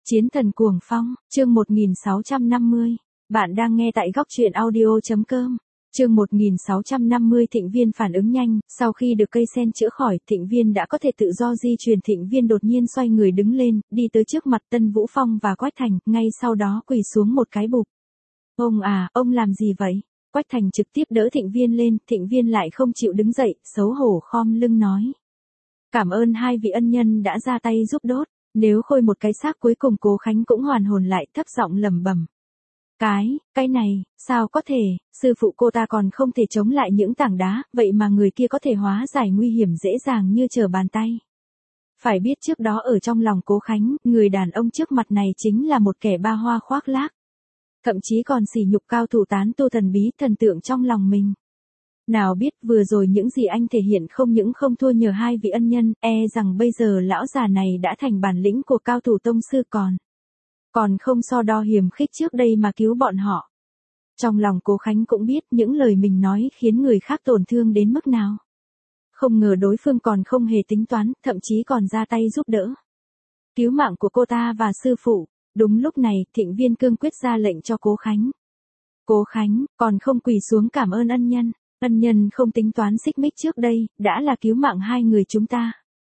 Chiến thần cuồng phong, chương 1650. Bạn đang nghe tại góc truyện audio.com. Chương 1650 Thịnh Viên phản ứng nhanh, sau khi được cây sen chữa khỏi, Thịnh Viên đã có thể tự do di chuyển. Thịnh Viên đột nhiên xoay người đứng lên, đi tới trước mặt Tân Vũ Phong và Quách Thành, ngay sau đó quỳ xuống một cái bụp. Ông à, ông làm gì vậy? Quách Thành trực tiếp đỡ Thịnh Viên lên, Thịnh Viên lại không chịu đứng dậy, xấu hổ khom lưng nói. Cảm ơn hai vị ân nhân đã ra tay giúp đốt. Nếu khôi một cái xác cuối cùng Cố Khánh cũng hoàn hồn lại, thấp giọng lẩm bẩm. Cái này, sao có thể, sư phụ cô ta còn không thể chống lại những tảng đá, vậy mà người kia có thể hóa giải nguy hiểm dễ dàng như trở bàn tay. Phải biết trước đó ở trong lòng Cố Khánh, người đàn ông trước mặt này chính là một kẻ ba hoa khoác lác. Thậm chí còn sỉ nhục cao thủ tán tu thần bí thần tượng trong lòng mình. Nào biết vừa rồi những gì anh thể hiện không những không thua nhờ hai vị ân nhân, rằng bây giờ lão già này đã thành bản lĩnh của cao thủ tông sư còn không so đo hiềm khích trước đây mà cứu bọn họ. Trong lòng Cố Khánh cũng biết những lời mình nói khiến người khác tổn thương đến mức nào. Không ngờ đối phương còn không hề tính toán, thậm chí còn ra tay giúp đỡ. Cứu mạng của cô ta và sư phụ. Đúng lúc này, Thịnh Viên cương quyết ra lệnh cho Cố Khánh. Cố Khánh, còn không quỳ xuống cảm ơn ân nhân. Ân nhân không tính toán xích mích trước đây, đã là cứu mạng hai người chúng ta.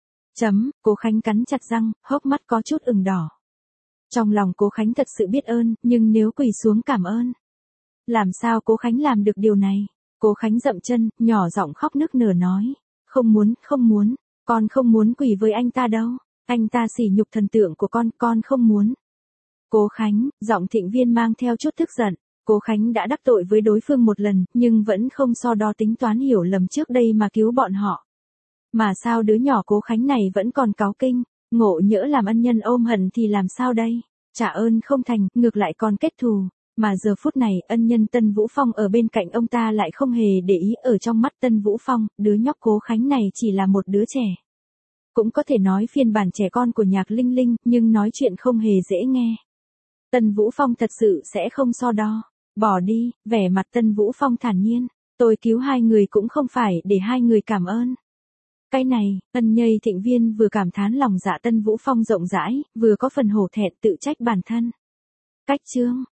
Cố Khánh cắn chặt răng, hốc mắt có chút ửng đỏ. Trong lòng Cố Khánh thật sự biết ơn, nhưng nếu quỳ xuống cảm ơn, làm sao Cố Khánh làm được điều này? Cố Khánh dậm chân, nhỏ giọng khóc nức nở nói. Không muốn, con không muốn quỳ với anh ta đâu. Anh ta sỉ nhục thần tượng của con không muốn. Cố Khánh, giọng Thịnh Viên mang theo chút tức giận. Cố Khánh đã đắc tội với đối phương một lần, nhưng vẫn không so đo tính toán hiểu lầm trước đây mà cứu bọn họ. Mà sao đứa nhỏ Cố Khánh này vẫn còn cáu kinh, ngộ nhỡ làm ân nhân ôm hận thì làm sao đây? Trả ơn không thành, ngược lại còn kết thù. Mà giờ phút này, ân nhân Tân Vũ Phong ở bên cạnh ông ta lại không hề để ý. Ở trong mắt Tân Vũ Phong, đứa nhóc Cố Khánh này chỉ là một đứa trẻ. Cũng có thể nói phiên bản trẻ con của Nhạc Linh Linh, nhưng nói chuyện không hề dễ nghe. Tân Vũ Phong thật sự sẽ không so đo. Bỏ đi, vẻ mặt Tân Vũ Phong thản nhiên. Tôi cứu hai người cũng không phải để hai người cảm ơn. Cái này, ân nhây Thịnh Viên vừa cảm thán lòng dạ Tân Vũ Phong rộng rãi, vừa có phần hổ thẹn tự trách bản thân. Cách chương.